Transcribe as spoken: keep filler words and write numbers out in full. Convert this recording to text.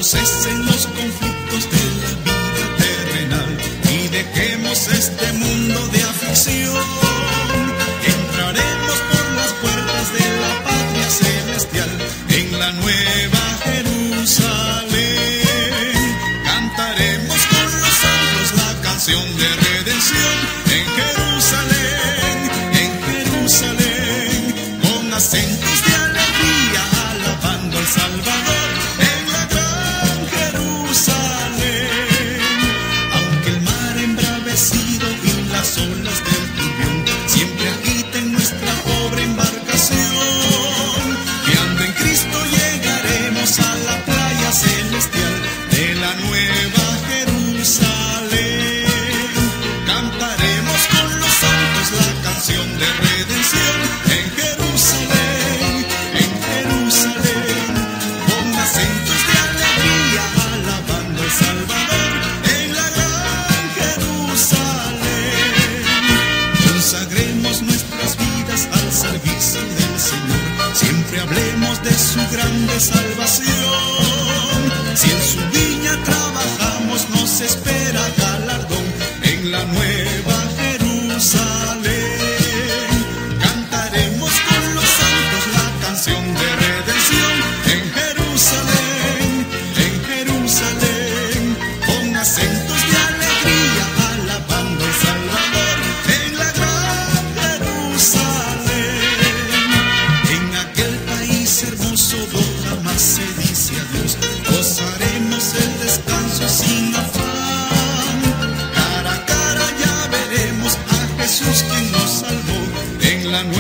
cesen los conflictos de la vida terrenal y dejemos este mundo de aflicción. Entraremos por las puertas de la patria celestial en la nueva Jerusalén. Cantaremos con los santos la canción de redención en Jerusalén, en Jerusalén, con acentos de alegría alabando al Salvador en la gran Jerusalén. Aunque el mar embravecido y las olas del turbión siempre agiten nuestra pobre embarcación, fiando en Cristo llegaremos a la playa celestial de la nueva Jerusalén. Cantaremos con los santos la canción de redención en Jerusalén, en Jerusalén, con acentos de alegría alabando al Salvador en la gran Jerusalén. Consagremos nuestras vidas al servicio del Señor, siempre hablemos de su grande salvación. Si en su viña trabajamos nos espera galardón en la nueva Jerusalén. Cantaremos con los santos la canción de redención en Jerusalén, en Jerusalén, con acentos de alegría alabando al Salvador en la gran Jerusalén. En aquel país hermoso donde jamás se dice adiós, gozaremos el descanso sin afán. Cara a cara ya veremos a Jesús quien nos salvó en la nueva